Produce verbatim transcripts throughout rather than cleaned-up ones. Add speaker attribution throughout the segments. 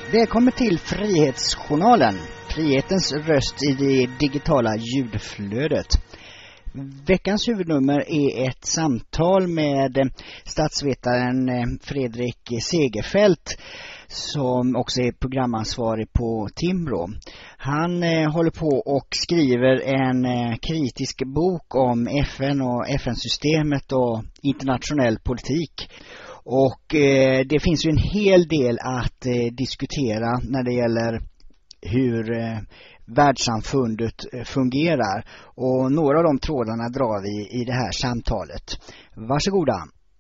Speaker 1: Välkommen till Frihetsjournalen, frihetens röst i det digitala ljudflödet. Veckans huvudnummer är ett samtal med statsvetaren Fredrik Segerfeldt som också är programansvarig på Timbro. Han eh, håller på och skriver en eh, kritisk bok om F N och F N-systemet och internationell politik. Och eh, det finns ju en hel del att eh, diskutera när det gäller hur eh, världssamfundet eh, fungerar. Och några av de trådarna drar vi i det här samtalet. Varsågoda.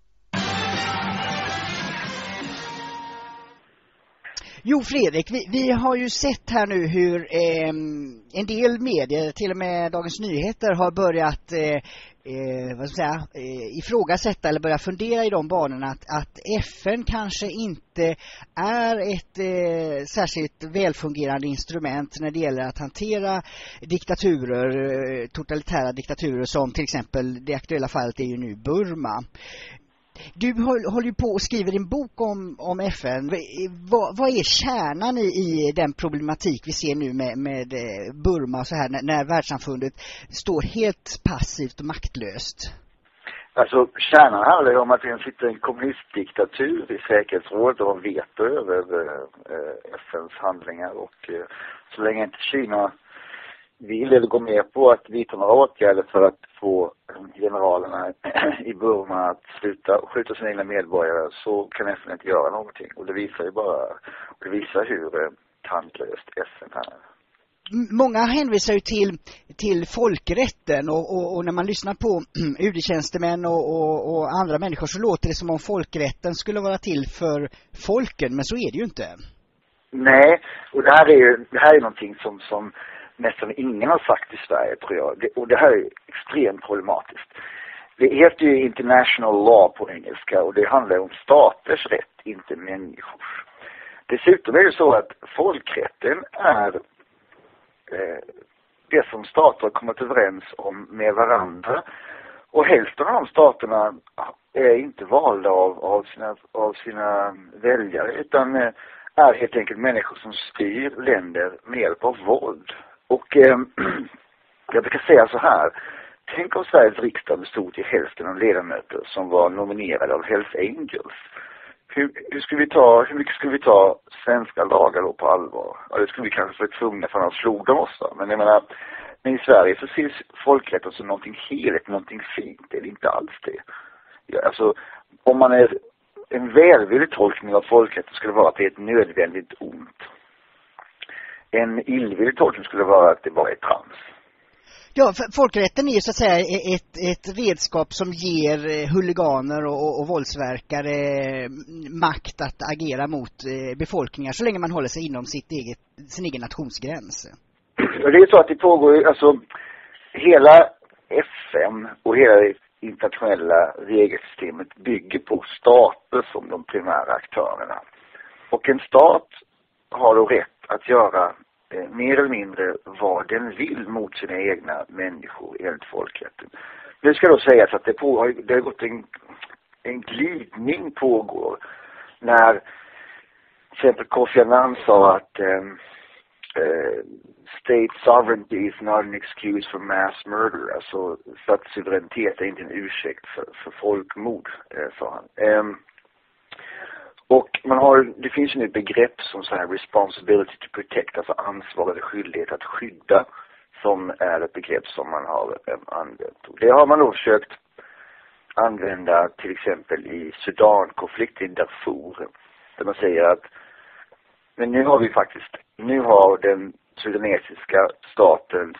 Speaker 1: Jo Fredrik, vi, vi har ju sett här nu hur eh, en del medier, till och med Dagens Nyheter, har börjat eh, eh, vad ska jag säga, eh, ifrågasätta eller börja fundera i de banorna att, att F N kanske inte är ett eh, särskilt välfungerande instrument när det gäller att hantera diktaturer, eh, totalitära diktaturer som till exempel, det aktuella fallet är ju nu Burma. Du håller ju på och skriver en bok om, om F N. Vad, vad är kärnan i, i den problematik vi ser nu med, med Burma och så här, när, när världssamfundet står helt passivt och maktlöst?
Speaker 2: Alltså kärnan handlar ju om att det sitter en kommunistdiktatur i säkerhetsrådet och veto över eh, F N:s handlingar, och eh, så länge inte Kina vill eller gå med på att vidta några åtgärder för att få generalerna i Burma att sluta skjuta sina egna medborgare, så kan F N inte göra någonting. Och det visar ju bara, det visar hur tandlöst F N är.
Speaker 1: Många hänvisar ju till, till folkrätten och, och, och när man lyssnar på U D-tjänstemän och, och, och andra människor så låter det som om folkrätten skulle vara till för folken, men så är det ju inte.
Speaker 2: Nej, och det här är ju det här är någonting som, som nästan ingen har sagt i Sverige, tror jag. Det, och det här är extremt problematiskt. Det heter ju international law på engelska, och det handlar om staters rätt, inte människors. Dessutom är det så att folkrätten är eh, det som stater har kommit överens om med varandra. Och hälften av de staterna är inte valda av, av, sina, av sina väljare, utan eh, är helt enkelt människor som styr länder med hjälp av våld. Och eh, jag brukar säga så här: tänk om Sveriges riksdag bestod till hälften av ledamöter som var nominerade av Hells Angels. Hur, hur, skulle vi ta, hur mycket skulle vi ta svenska lagar då på allvar? Ja, det skulle vi kanske vara tvungna för att slog dem oss då. Men jag menar, men i Sverige så ses folkrätten som någonting heligt, någonting fint. Det är inte alls det. Ja, alltså, om man är en välvillig tolkning av folkrätten skulle vara att det är ett nödvändigt ont. En illvillig tolkning skulle vara att det bara är trams.
Speaker 1: Ja, för folkrätten är ju så att säga ett, ett redskap som ger huliganer och, och, och våldsverkare makt att agera mot befolkningar så länge man håller sig inom sitt eget, sin egen nationsgräns.
Speaker 2: Ja, det är så att det pågår, alltså hela F N och hela det internationella regelsystemet bygger på stater som de primära aktörerna. Och en stat har då rätt att göra eh, mer eller mindre vad den vill mot sina egna människor enligt folkrätten. Det ska då sägas att det, på, det har gått en, en glidning pågår när till exempel Kofi Annan sa att eh, eh, state sovereignty is not an excuse for mass murder. Alltså statssuveränitet är inte en ursäkt för, för folkmord, eh, sa han. Eh, Och man har, det finns ju ett begrepp som så här responsibility to protect, alltså ansvar eller skyldighet att skydda, som är ett begrepp som man har äm, använt. Och det har man då försökt använda till exempel i Sudan-konflikten i Darfur, där man säger att men nu har vi faktiskt, nu har den sudanesiska statens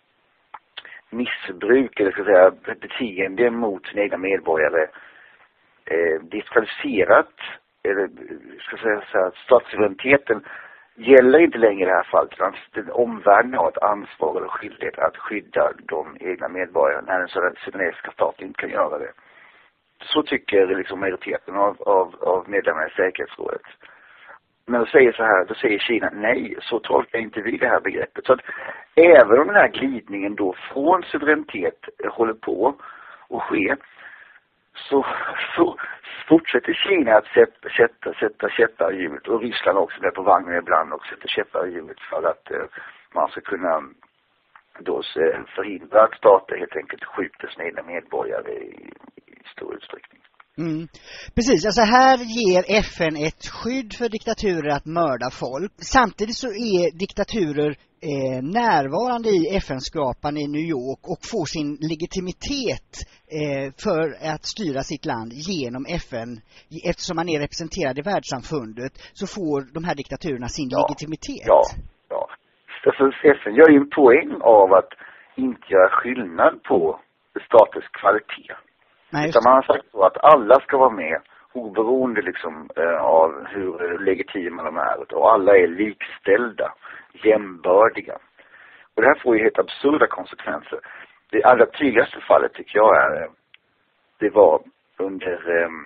Speaker 2: missbruk, eller ska jag säga beteende mot sina egna medborgare eh, diskvalificerat, eller ska jag säga så här, att statssuveräniteten gäller inte längre i det här fallet, utan den omvärlden har ett ansvar eller skyldighet att skydda de egna medborgarna när den sudanesiska staten inte kan göra det. Så tycker liksom majoriteten av, av, av medlemmarna i säkerhetsrådet. Men då säger så här, då säger Kina nej, så tolkar inte vi det här begreppet. Så att även om den här glidningen då från suveränitet håller på att ske, så, så fortsätter Kina att sätta, sätta, sätta käppar i hjulet, och Ryssland också där på vagnen ibland och sätter käppar i hjulet för att eh, man ska kunna då förhindra att stater helt enkelt skjuter sina egna medborgare i, i stor utsträckning.
Speaker 1: Mm. Precis, alltså här ger F N ett skydd för diktaturer att mörda folk. Samtidigt så är diktaturer eh, närvarande i F N-skapan i New York och får sin legitimitet eh, för att styra sitt land genom F N. Eftersom man är representerad i världssamfundet så får de här diktaturerna sin ja, legitimitet.
Speaker 2: Ja, ja. Därför F N gör ju en poäng av att inte göra skillnad på staters kvalitet.
Speaker 1: Nej,
Speaker 2: utan man har sagt så att alla ska vara med, oberoende liksom, eh, av hur legitima de är. Och alla är likställda, jämbördiga. Och det här får ju helt absurda konsekvenser. Det allra tydligaste fallet tycker jag är, det var under eh,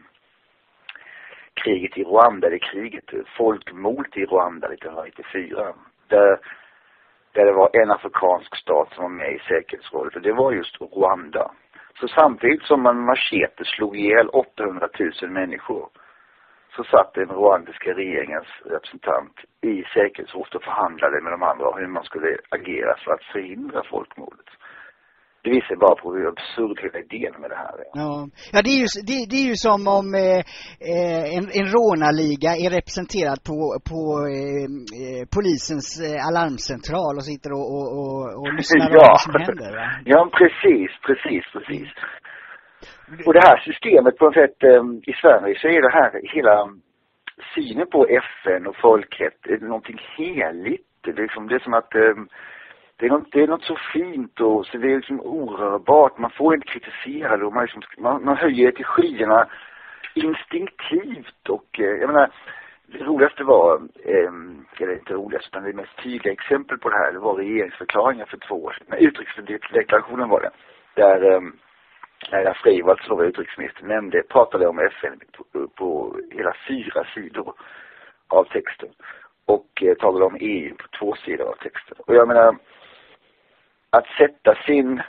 Speaker 2: kriget i Rwanda, det kriget, folkmordet i Rwanda nittonhundranittiofyra. Där, där det var en afrikansk stat som var med i säkerhetsrådet, och det var just Rwanda. Så samtidigt som man machete slog ihjäl åttahundratusen människor, så satt den rwandiska regeringens representant i säkerhetsrådet och förhandlade med de andra hur man skulle agera för att förhindra folkmordet. Det visar bara på hur absurd hela idén med det här är.
Speaker 1: Ja, ja det, är ju, det, det är ju som om eh, en, en rånarliga är representerad på, på eh, polisens eh, alarmcentral och sitter och, och, och, och lyssnar
Speaker 2: ja.
Speaker 1: på vad som händer. Va?
Speaker 2: Ja, precis, precis, precis. Och det här systemet på något sätt eh, i Sverige, så är det här hela synen på F N och folkrätt är någonting heligt. Det är, liksom, det är som att eh, Det är, något, det är något så fint och så det är liksom orörbart. Man får inte kritisera det och man, liksom, man, man höjer det till skyarna instinktivt. Och eh, jag menar, det roligaste var, eh, eller inte roligast utan det mest tydliga exempel på det här, det var regeringsförklaringen för två år sedan. Men utrikesdeklarationen var det. Där eh, Laila Freivalds, som var utrikesminister, nämnde, pratade om F N på, på hela fyra sidor av texten. Och eh, talade om E U på två sidor av texten. Och jag menar, att sätta sin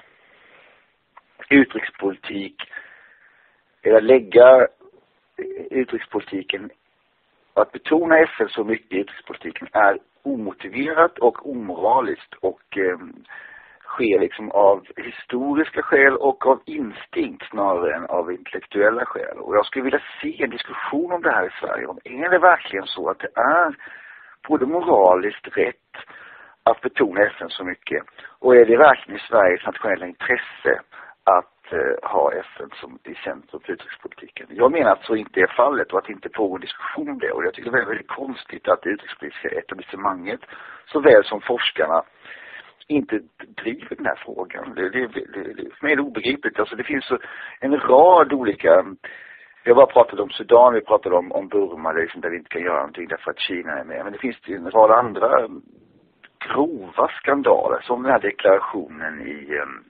Speaker 2: utrikespolitik, eller lägga utrikespolitiken, att betona F N så mycket i utrikespolitiken är omotiverat och omoraliskt och eh, sker liksom av historiska skäl och av instinkt snarare än av intellektuella skäl. Och jag skulle vilja se en diskussion om det här i Sverige. Om är det verkligen så att det är både moraliskt rätt att betona F N så mycket? Och är det verkligen i Sveriges nationella intresse att eh, ha F N som i centrum för utrikespolitiken? Jag menar att så inte är fallet och att det inte pågår en diskussion om det. Och jag tycker det är väldigt konstigt att det utrikespolitiska etablissemanget såväl som forskarna inte driver den här frågan. Det, det, det, det, för mig är det obegripligt. Alltså det finns så en rad olika... Jag bara pratade om Sudan, vi pratade om, om Burma, det liksom där vi inte kan göra någonting därför att Kina är med. Men det finns en rad andra grova skandaler, som den här deklarationen i, um,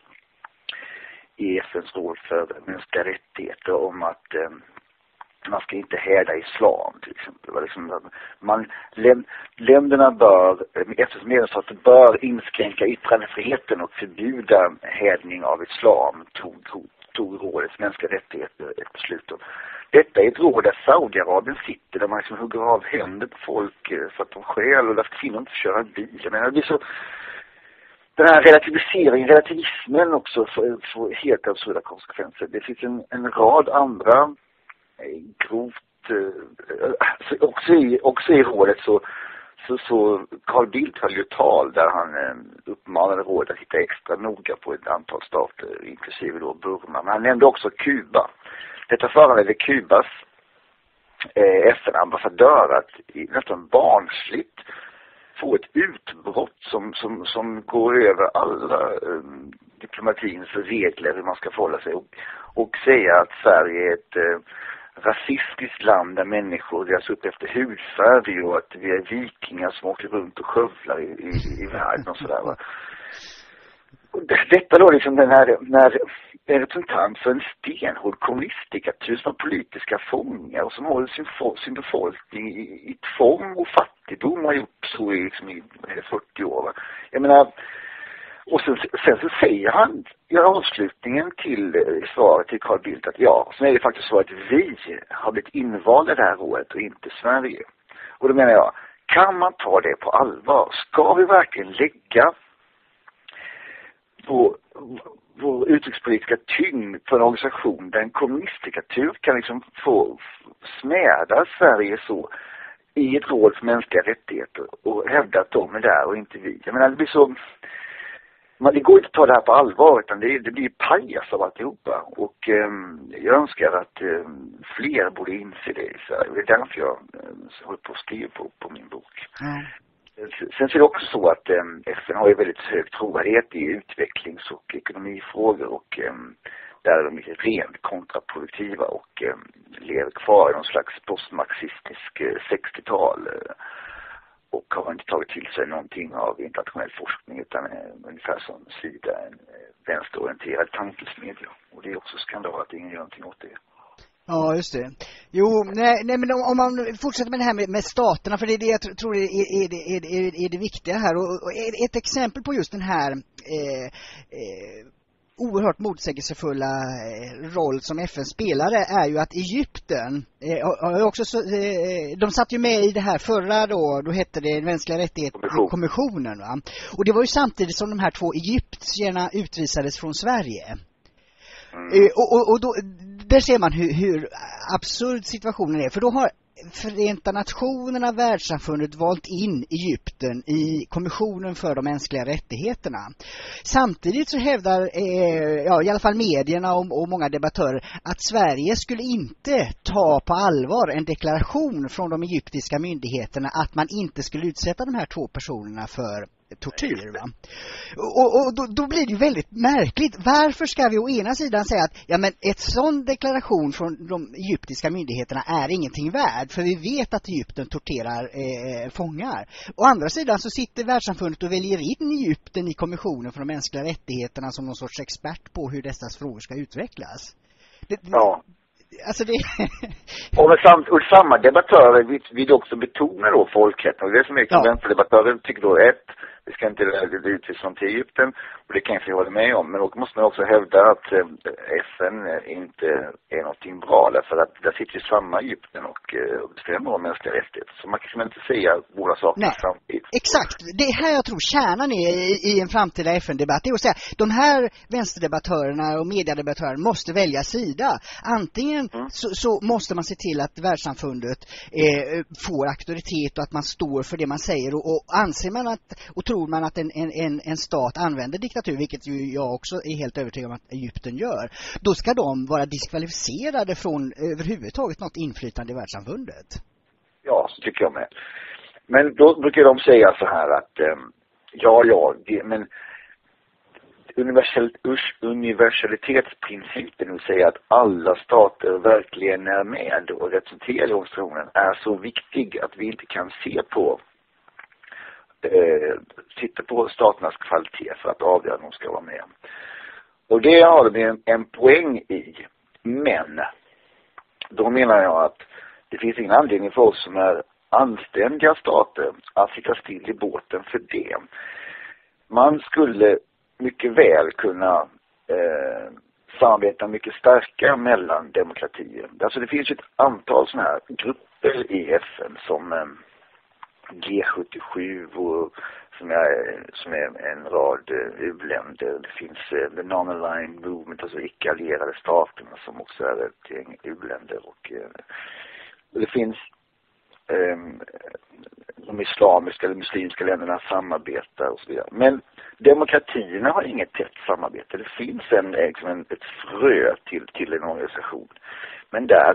Speaker 2: i F N:s råd för mänskliga rättigheter om att um, man ska inte häda islam till exempel. Liksom, man, läm, länderna bör, F N:s medlemsstater bör inskränka yttrandefriheten och förbjuda hädning av islam, tog, tog rådets mänskliga rättigheter ett beslut om. Detta är ett råd där Saudiarabien sitter, där man liksom hugger av händer på folk för att de skäl och där kvinnor inte får köra bil. Jag menar, det blir så... Den här relativiseringen, relativismen också får, får helt absurda konsekvenser. Det finns en, en rad andra grovt... Eh, också, i, också i rådet så... Så, så Carl Bildt höll ju tal där han eh, uppmanade rådet att titta extra noga på ett antal stater, inklusive då Burma. Men han nämnde också Kuba. Detta föranledde Kubas eh, F N-ambassadör att nästan barnsligt få ett utbrott som, som, som går över alla eh, diplomatins regler hur man ska förhålla sig och, och säga att Sverige är ett eh, rasistiskt land där människor delas upp efter hudfärg och att vi är vikingar som åker runt och skövlar i, i, i världen och sådär, va. Och detta då liksom den här, när en representant för en stenhård kommunistdiktatur som har politiska fångar och som håller sin, sin befolkning i, i tvång och fattigdom har gjort så i, liksom, i fyrtio år, va. Jag menar, Och sen, sen så säger han i avslutningen till i svaret till Carl Bildt att ja, så är det faktiskt så att vi har blivit invalda det här året och inte Sverige. Och då menar jag, kan man ta det på allvar? Ska vi verkligen lägga vår, vår utrikespolitiska tyngd på en organisation där en kommunistdiktatur kan liksom få smäda Sverige så i ett råd för mänskliga rättigheter och hävda att de är där och inte vi? Jag menar, det blir så... Men det går inte att ta det här på allvar, utan det, det blir pajas av alltihopa. Och eh, jag önskar att eh, fler borde inse det i Sverige. Det är därför jag eh, håller på att skriva på, på min bok. Mm. Sen så är det också så att eh, F N har ju väldigt hög trovärdighet i utvecklings- och ekonomifrågor. Och eh, där är de rent kontraproduktiva och eh, lever kvar i någon slags postmarxistisk eh, sextiotal. Eh, och har inte tagit till sig någonting av internationell forskning utan är ungefär som Sida, en vänsterorienterad tankesmedja. Och det är också skandal att ingen gör någonting åt det.
Speaker 1: Ja, just det. Jo, nej, nej men om man fortsätter med det här med, med staterna, för det är det jag tror är, är, är, är, är det viktiga här. Och, och ett exempel på just den här eh, eh, oerhört motsägelsefulla roll som F N spelare är ju att Egypten eh, har också så, eh, de satt ju med i det här förra då, då hette det mänskliga rättighetskommissionen, va? Och det var ju samtidigt som de här två egyptierna utvisades från Sverige. Mm. Eh, och och, och då, där ser man hur, hur absurd situationen är, för då har Förenta Nationerna, världssamfundet valt in Egypten i kommissionen för de mänskliga rättigheterna. Samtidigt så hävdar eh, ja, i alla fall medierna och, och många debattörer att Sverige skulle inte ta på allvar en deklaration från de egyptiska myndigheterna att man inte skulle utsätta de här två personerna för tortyr, va? Och, och då, då blir det ju väldigt märkligt. Varför ska vi å ena sidan säga att ja, men ett sån deklaration från de egyptiska myndigheterna är ingenting värd, för vi vet att Egypten torterar eh, fångar. Å andra sidan så sitter världssamfundet och väljer in Egypten i kommissionen för de mänskliga rättigheterna som någon sorts expert på hur dessa frågor ska utvecklas. Det,
Speaker 2: ja.
Speaker 1: Alltså det...
Speaker 2: och, med sam, och samma debattörer vill, vill också betona då folkrätten. Och det är så mycket ja. Vänsterdebattörer tycker då ett, vi ska inte utvisas till Egypten, och det kan jag hålla med om. Men då måste man också hävda att eh, F N inte är någonting bra, därför att där sitter ju samma Egypten och eh, bestämmer om mänskliga rättigheter. Så man kan inte säga båda sakerna samtidigt.
Speaker 1: Exakt, det är här jag tror kärnan är i, i en framtida F N-debatt. Det är att säga, de här vänsterdebattörerna och mediedebattörerna måste välja sida. Antingen mm. så, så måste man se till att världssamfundet eh, får auktoritet och att man står för det man säger, och, och anser man att, och tror man att en, en, en stat använder diktatur, vilket ju jag också är helt övertygad om att Egypten gör, då ska de vara diskvalificerade från överhuvudtaget något inflytande i världssamfundet.
Speaker 2: Ja, så tycker jag med. Men då brukar de säga så här att eh, ja, ja, det, men universal, universalitetsprincipen vill säga att alla stater verkligen är med och representerar organisationen är så viktig att vi inte kan se på Eh, sitter på staternas kvalitet för att avgöra om de ska vara med. Och det har de en, en poäng i. Men då menar jag att det finns ingen anledning för oss som är anständiga stater att sitta still i båten för det. Man skulle mycket väl kunna eh, samarbeta mycket starkare mellan demokratier. Alltså det finns ett antal sådana här grupper i F N som eh, G sjuttiosju och som är, som är en rad uh, u-länder. Det finns uh, the non-aligned movement, alltså icke-allierade staterna som också är ett gäng u-länder. Och uh, det finns um, de islamiska eller muslimska länderna samarbetar och så vidare. Men demokratierna har inget tätt samarbete. Det finns en, liksom en, ett frö till, till en organisation. Men där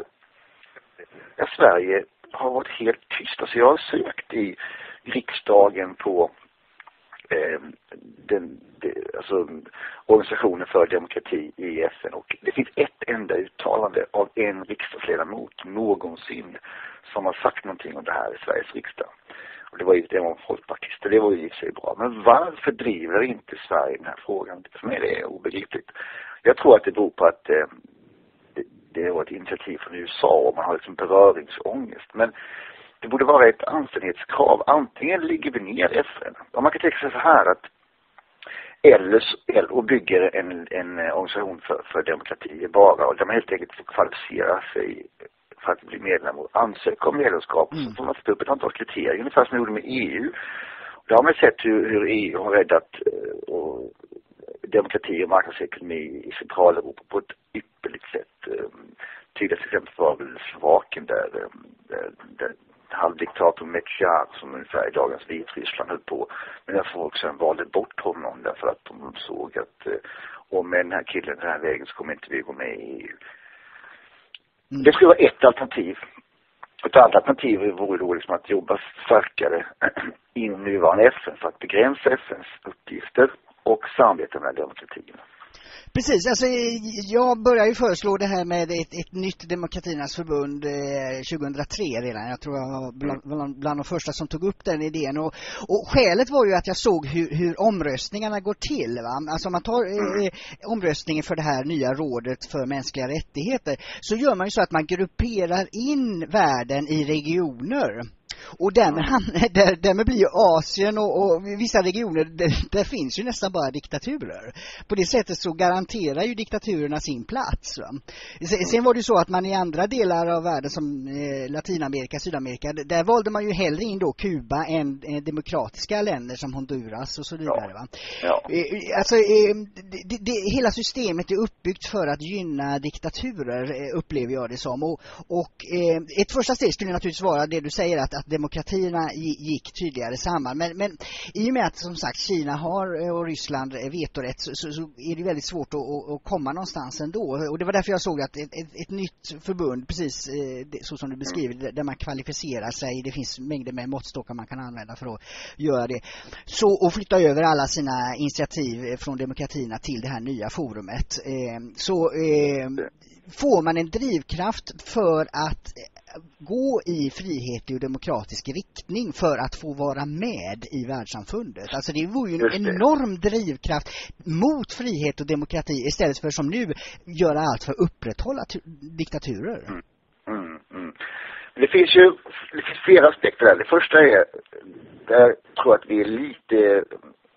Speaker 2: är Sverige har varit helt tyst. Alltså jag har sökt i riksdagen på eh, den, det, alltså, organisationen för demokrati i F N, och det finns ett enda uttalande av en riksdagsledamot någonsin som har sagt någonting om det här i Sveriges riksdag. Och det var ju det var folkpartister, det var ju i sig bra. Men varför driver inte Sverige den här frågan? För mig är det obegripligt. Jag tror att det beror på att eh, det var ett initiativ från U S A och man har liksom beröringsångest. Men det borde vara ett anständighetskrav. Antingen ligger vi ner F N. Om man kan tänka sig så här att eller, eller och bygger en, en organisation för, för demokrati bara, och där man helt enkelt får kvalificera sig för att bli medlem och ansöka om medlemskap. Mm. Så får man sätta upp ett antal kriterier, ungefär som man gjorde med E U. Då har man sett hur, hur E U har räddat och demokrati och marknadsekonomi i Centraleuropa på ett ypperligt sätt. Tydligast exempel var väl Slovakien där, där, där halvdiktatorn Mečiar, som ungefär i dagens Vitryssland höll på. Men där folk sen valde bort honom därför att de såg att om med den här killen den här vägen så kommer inte vi gå med i E U. Mm. Det skulle vara ett alternativ. Ett annat alternativ vore då liksom att jobba starkare inom nuvarande F N för att begränsa F N:s uppgifter och samarbeta med demokratierna.
Speaker 1: Precis, alltså jag började ju föreslå det här med ett, ett nytt demokratiernas förbund eh, tjugohundratre redan. Jag tror jag var bland, bland, bland de första som tog upp den idén. Och, och skälet var ju att jag såg hur, hur omröstningarna går till. Va? Alltså om man tar eh, omröstningen för det här nya rådet för mänskliga rättigheter, så gör man ju så att man grupperar in världen i regioner. Och därmed, där, därmed blir ju Asien och, och vissa regioner, där, där finns ju nästan bara diktaturer. På det sättet så garanterar ju diktaturerna sin plats. Va? Sen, sen var det ju så att man i andra delar av världen som eh, Latinamerika, Sydamerika, där valde man ju hellre in då Kuba än eh, demokratiska länder som Honduras och så vidare. Va?
Speaker 2: Ja.
Speaker 1: Eh, alltså eh, det, det, hela systemet är uppbyggt för att gynna diktaturer, eh, upplever jag det som. Och, och eh, ett första steg skulle naturligtvis vara det du säger, att, att demokratierna gick tydligare samman. Men, men i och med att som sagt Kina har och Ryssland vetorätt, så, så, så är det väldigt svårt att, att, att komma någonstans ändå. Och det var därför jag såg att ett, ett, ett nytt förbund, precis så som du beskriver, där man kvalificerar sig, det finns mängder med måttstockar man kan använda för att göra det. Så, och flytta över alla sina initiativ från demokratierna till det här nya forumet. Så får man en drivkraft för att gå i frihetlig och demokratisk riktning för att få vara med i världssamfundet. Alltså det vore ju en enorm drivkraft mot frihet och demokrati istället för som nu göra allt för att upprätthålla diktaturer.
Speaker 2: Mm. Mm, mm. Det finns ju det finns flera aspekter där. Det första är, där tror jag att vi är lite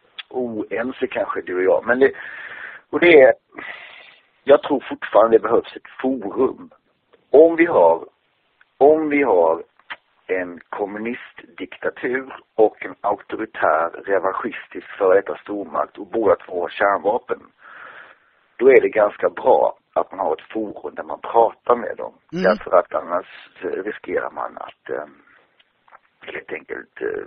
Speaker 2: oense kanske du och jag. Men det, och det är, jag tror fortfarande det behövs ett forum. Om vi har Om vi har en kommunistdiktatur och en auktoritär revanschistisk för detta stormakt och båda två har kärnvapen, då är det ganska bra att man har ett forum där man pratar med dem. Mm. Därför att annars riskerar man att eh, helt enkelt eh,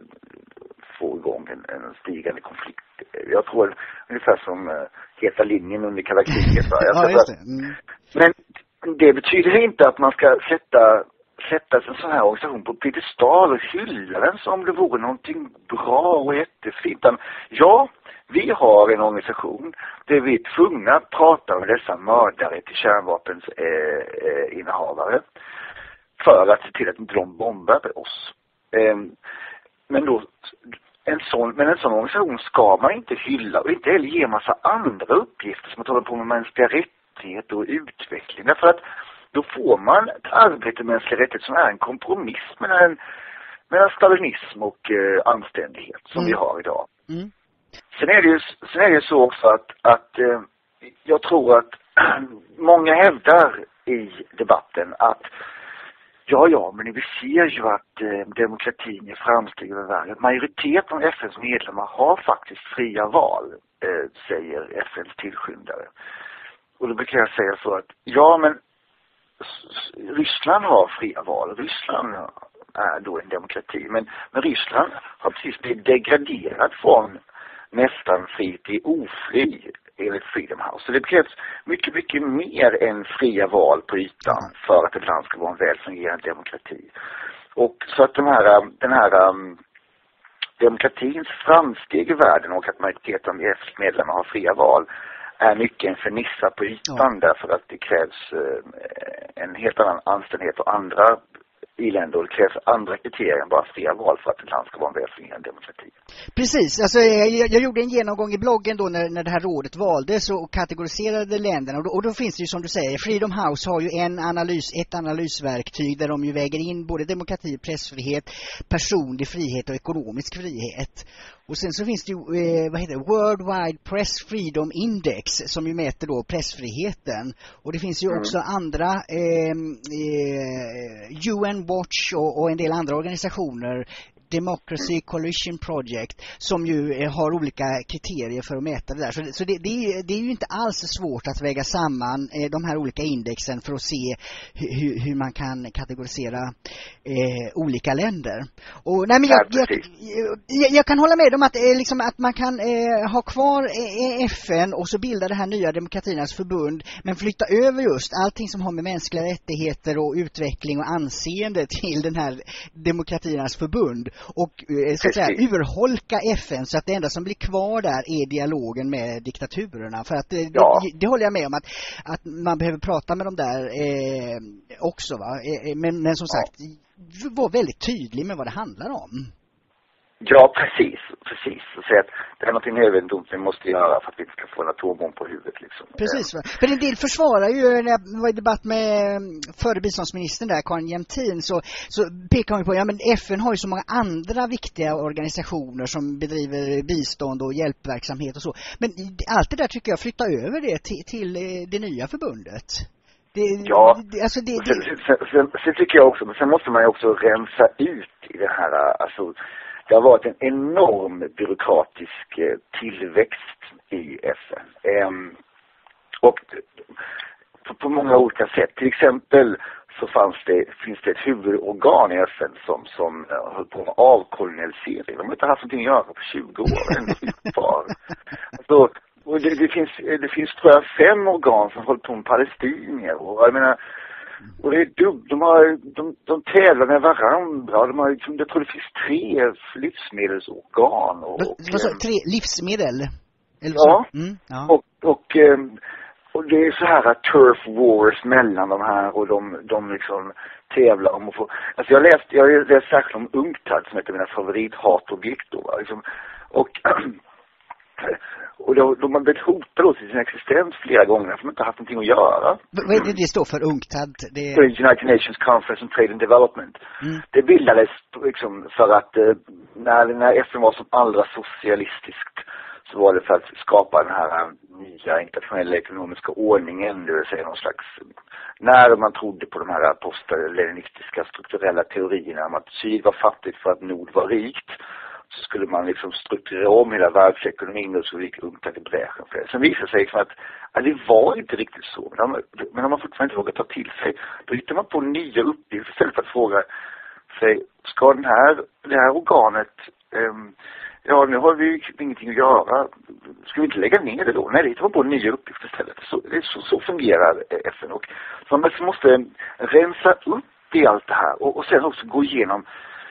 Speaker 2: få igång en, en stigande konflikt. Jag tror ungefär som eh, heta linjen under kalla kriget.
Speaker 1: Ja, just det. Mm.
Speaker 2: Men det betyder inte att man ska sätta sätta en sån här organisation på piedestal och hylla den som det vore någonting bra och jättefint. Ja, vi har en organisation där vi är tvungna att prata med dessa mördare till kärnvapens eh, eh, innehavare för att se till att inte de bombar oss. Eh, men då en sån, men en sån organisation ska man inte hylla och inte heller ge massa andra uppgifter som att hålla på med mänskliga rättigheter och utveckling. Därför att då får man ett arbete med mänskliga rättigheter som är en kompromiss mellan, mellan stalinism och eh, anständighet som mm. vi har idag. Mm. Sen är det ju, sen är det ju så också att, att eh, jag tror att många hävdar i debatten att ja, ja, men vi ser ju att eh, demokratin är framsteg över världen. Majoriteten av F N:s medlemmar har faktiskt fria val, eh, säger F N:s tillskyndare. Och då brukar jag säga så att ja, men Ryssland har fria val. Ryssland är då en demokrati. Men, men Ryssland har precis blivit degraderat från nästan fri till ofri enligt Freedom House. Så det krävs mycket, mycket mer än fria val på ytan för att ett land ska vara en väl fungerande demokrati. Och så att den här, den här um, demokratins framsteg i världen och att majoriteten av F N:s medlemmar har fria val är mycket en fernissa på ytan, ja. Därför att det krävs eh, en helt annan anständighet och andra i länder, och det krävs andra kriterier än bara fria val för att ett land ska vara en välfungerande demokrati.
Speaker 1: Precis, alltså jag, jag gjorde en genomgång i bloggen då när, när det här rådet valdes och kategoriserade länderna, och då, och då finns det ju som du säger, Freedom House har ju en analys, ett analysverktyg där de ju väger in både demokrati, pressfrihet, personlig frihet och ekonomisk frihet. Och sen så finns det ju, eh, vad heter det, Worldwide Press Freedom Index som ju mäter då pressfriheten. Och det finns ju mm. också andra eh, eh, U N Watch och, och en del andra organisationer, Democracy Coalition Project, som ju eh, har olika kriterier för att mäta det där. Så, det, så det, det, är, det är ju inte alls svårt att väga samman eh, de här olika indexen för att se hur, hur man kan kategorisera eh, olika länder. Och nej, men jag, jag, jag, jag kan hålla med om att, eh, liksom, att man kan eh, ha kvar eh, F N och så bilda det här nya demokratiernas förbund, men flytta över just allting som har med mänskliga rättigheter och utveckling och anseende till den här demokratiernas förbund. Och så att säga urholka F N så att det enda som blir kvar där är dialogen med diktaturerna. För att det, ja. det, det håller jag med om att, att man behöver prata med dem där eh, också, va? Eh, men, men som sagt, ja. var väldigt tydlig med vad det handlar om.
Speaker 2: Ja, precis. Precis. Och säga att det är något nödvändigt vi måste göra för att vi inte ska få en atombomb på huvudet. Liksom.
Speaker 1: Precis. Va? För en del försvarar ju, när jag var i debatt med förre biståndsministern där, Karin Jämtin, så, så pekar hon på, ja men F N har ju så många andra viktiga organisationer som bedriver bistånd och hjälpverksamhet och så. Men allt det där tycker jag flyttar över det till, till det nya förbundet. Det,
Speaker 2: ja,
Speaker 1: det, alltså det,
Speaker 2: sen, sen, sen, sen tycker jag också, men sen måste man ju också rensa ut i det här, alltså det har varit en enorm byråkratisk tillväxt i F N. Ehm, och på, på många olika sätt. Till exempel så fanns det, finns det ett huvudorgan i F N som, som uh, höll på med avkolonialisering. De har inte haft någonting att göra på tjugo år. Ändå kvar. Alltså, och det, det, finns, det finns tror jag fem organ som håller på med palestinier. Och jag menar, och det är dumt. De, har, de, de tävlar med varandra. De har, liksom, jag tror det finns tre livsmedelsorgan. Och, och,
Speaker 1: vad sa du? Tre livsmedel? Eller
Speaker 2: ja.
Speaker 1: Mm, ja.
Speaker 2: Och, och, och det är så här att turf wars mellan de här och de, de liksom tävlar om att få... Alltså jag läste, jag läste särskilt om UNCTAD som heter mina favorithatobjekt då. Liksom. Och... Och de, de har blivit hotade då till sin existens flera gånger för de inte haft någonting att göra.
Speaker 1: Vad är det det står för, UNCTAD? Det är...
Speaker 2: United Nations Conference on Trade and Development. Mm. Det bildades liksom för att eh, när, när F N var som allra socialistiskt så var det för att skapa den här nya internationella ekonomiska ordningen, det vill säga någon slags, när man trodde på de här post-leninistiska strukturella teorierna om att syd var fattigt för att nord var rikt, så skulle man liksom strukturera om hela världsekonomin och så gick UNCTAD i bräschen för det. Sen visade sig liksom att ja, det var inte riktigt så. Men om, men om man fortfarande inte vågar ta till sig, då hittar man på nya uppgifter istället för att fråga sig, ska den här, det här organet, um, ja nu har vi ingenting att göra, ska vi inte lägga ner det då? Nej, det hittar man på nya uppgifter istället. Så, det, så, så fungerar F N. Och så man måste rensa upp i allt det här och, och sen också gå igenom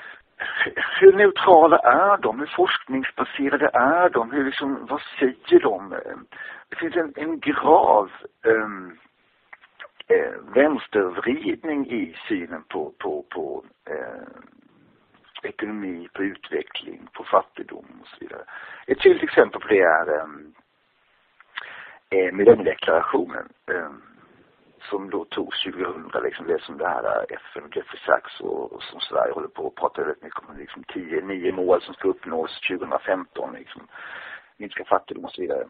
Speaker 2: hur neutrala är de? Hur forskningsbaserade är de? Hur liksom, vad säger de? Det finns en, en grav um, eh, vänstervridning i synen på, på, på eh, ekonomi, på utveckling, på fattigdom och så vidare. Ett tydligt exempel på det är um, eh, millenniedeklarationen. Um, som då tog tjugohundra, liksom det som det här F N, Jeffrey Sachs och, och som Sverige håller på att prata väldigt mycket om, liksom tio, nio mål som ska uppnås tjugohundrafemton, liksom minska fattigdom och så vidare.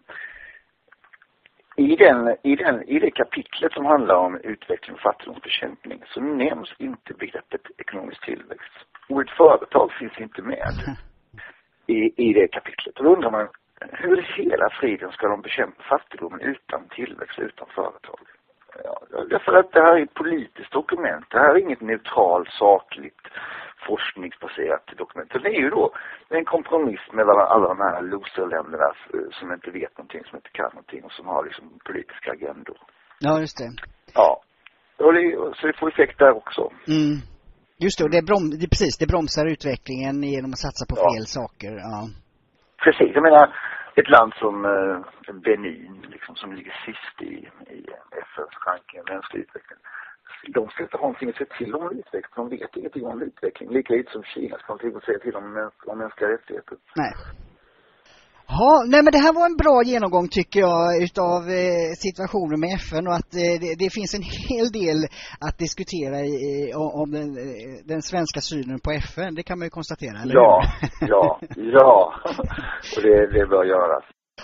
Speaker 2: I, den, i, den, I det kapitlet som handlar om utveckling och fattigdomsbekämpning så nämns inte begreppet ekonomisk tillväxt. Ordet företag finns inte med i, i det kapitlet. Och då undrar man, hur i hela friden ska de bekämpa fattigdomen utan tillväxt, utan företag? Ja, därför att det här är ett politiskt dokument. Det här är inget neutralt, sakligt, forskningsbaserat dokument. Det är ju då en kompromiss mellan alla de här loserländerna som inte vet någonting, som inte kan någonting och som har liksom politiska agendor.
Speaker 1: Ja, just det.
Speaker 2: Ja, och det, så det får effekt där också.
Speaker 1: Mm. Just det, och det, brom, det, precis, det bromsar utvecklingen genom att satsa på ja. fel saker. Ja.
Speaker 2: Precis, jag menar ett land som eh, Benin, liksom, som ligger sist i, i F N:s ranking av mänsklig utveckling. de ska inte ha någonting att säga till om utveckling. De vet ingenting om utveckling. Lika lite som Kina ska ha någonting att säga till om, om mänskliga rättigheter.
Speaker 1: Nej. Ja, nej men det här var en bra genomgång tycker jag utav eh, situationen med F N och att eh, det, det finns en hel del att diskutera i, om den, den svenska synen på F N. Det kan man ju konstatera, eller
Speaker 2: Ja,
Speaker 1: hur?
Speaker 2: ja, ja. Och det, det bör göras.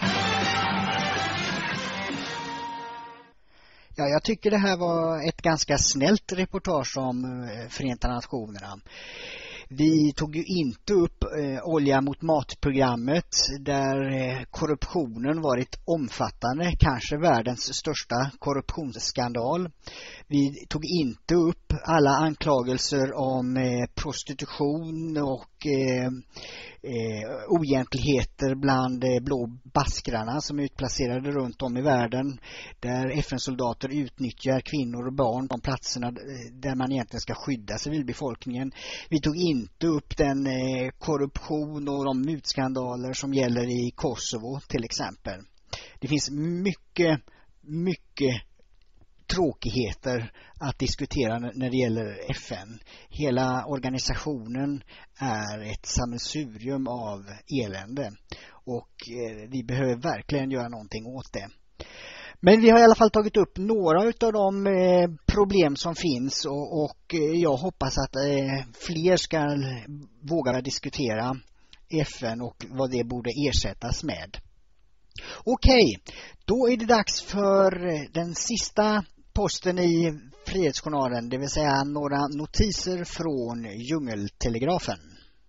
Speaker 1: Ja, jag tycker det här var ett ganska snällt reportage om Förenta Nationerna. Vi tog ju inte upp eh, olja mot matprogrammet där eh, korruptionen varit omfattande, kanske världens största korruptionsskandal. Vi tog inte upp alla anklagelser om eh, prostitution och eh, eh, oegentligheter bland eh, blå baskrarna som är utplacerade runt om i världen, där F N-soldater utnyttjar kvinnor och barn på platserna där man egentligen ska skydda civilbefolkningen. Vi tog inte upp den eh, korruption och de mutskandaler som gäller i Kosovo till exempel. Det finns mycket, mycket tråkigheter att diskutera när det gäller F N. Hela organisationen är ett sammelsurium av elände och eh, vi behöver verkligen göra någonting åt det. Men vi har i alla fall tagit upp några av de eh, problem som finns och, och eh, jag hoppas att eh, fler ska våga diskutera F N och vad det borde ersättas med. Okej, då är det dags för den sista posten i Frihetsjournalen, det vill säga några notiser från Djungeltelegrafen.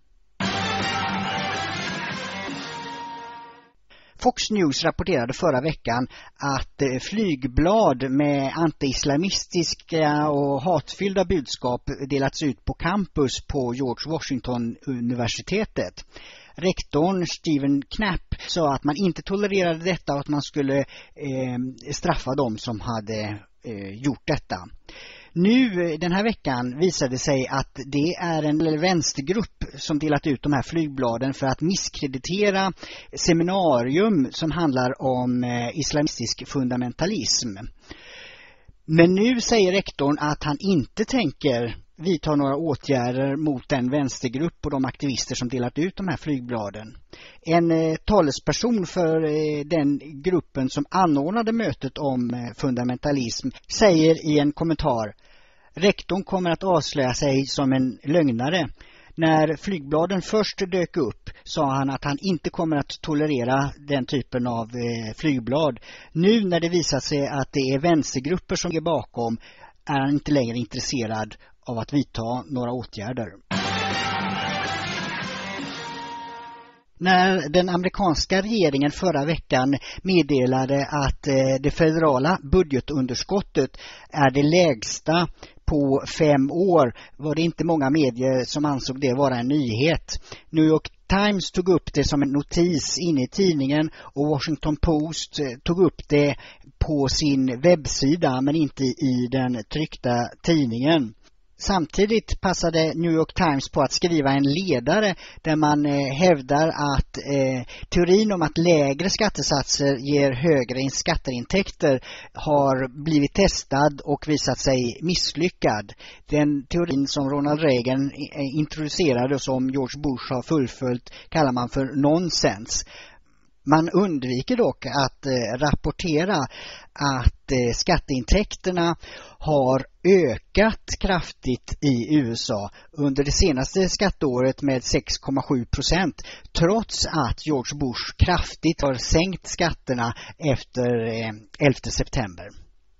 Speaker 1: Fox News rapporterade förra veckan att flygblad med anti-islamistiska och hatfyllda budskap delats ut på campus på George Washington-universitetet. Rektorn Stephen Knapp sa att man inte tolererade detta och att man skulle eh, straffa dem som hade eh, gjort detta. Nu den här veckan visade sig att det är en vänstergrupp som delat ut de här flygbladen för att misskreditera seminarium som handlar om eh, islamistisk fundamentalism. Men nu säger rektorn att han inte tänker vidta några åtgärder mot den vänstergrupp och de aktivister som delat ut de här flygbladen. En eh, talesperson för eh, den gruppen som anordnade mötet om eh, fundamentalism säger i en kommentar: rektorn kommer att avslöja sig som en lögnare. När flygbladen först dök upp sa han att han inte kommer att tolerera den typen av eh, flygblad. Nu när det visar sig att det är vänstergrupper som är bakom är han inte längre intresserad av att vidta några åtgärder. När den amerikanska regeringen förra veckan meddelade att eh, det federala budgetunderskottet är det lägsta på fem år var det inte många medier som ansåg det vara en nyhet. New York Times tog upp det som en notis inne i tidningen och Washington Post tog upp det på sin webbsida men inte i den tryckta tidningen. Samtidigt passade New York Times på att skriva en ledare där man eh, hävdar att eh, teorin om att lägre skattesatser ger högre skatteintäkter har blivit testad och visat sig misslyckad. Den teorin som Ronald Reagan introducerade och som George Bush har fullföljt kallar man för nonsens. Man undviker dock att eh, rapportera att eh, skatteintäkterna har ökat kraftigt i U S A under det senaste skatteåret med sex komma sju procent trots att George Bush kraftigt har sänkt skatterna efter eh, elfte september.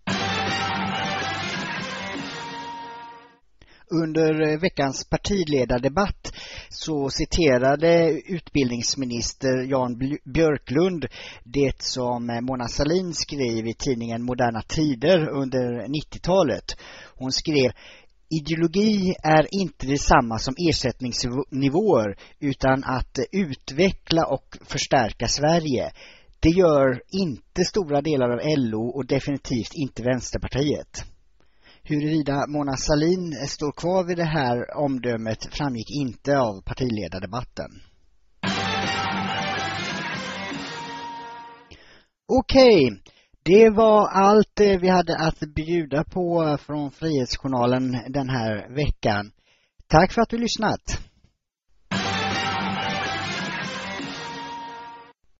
Speaker 1: Under veckans partiledardebatt så citerade utbildningsminister Jan Björklund det som Mona Sahlin skrev i tidningen Moderna Tider under nittiotalet. Hon skrev: ideologi är inte detsamma som ersättningsnivåer utan att utveckla och förstärka Sverige. Det gör inte stora delar av L O och definitivt inte Vänsterpartiet. Huruvida Mona Sahlin står kvar vid det här omdömet framgick inte av partiledardebatten. Okej, Det var allt vi hade att bjuda på från Frihetsjournalen den här veckan. Tack för att du lyssnat.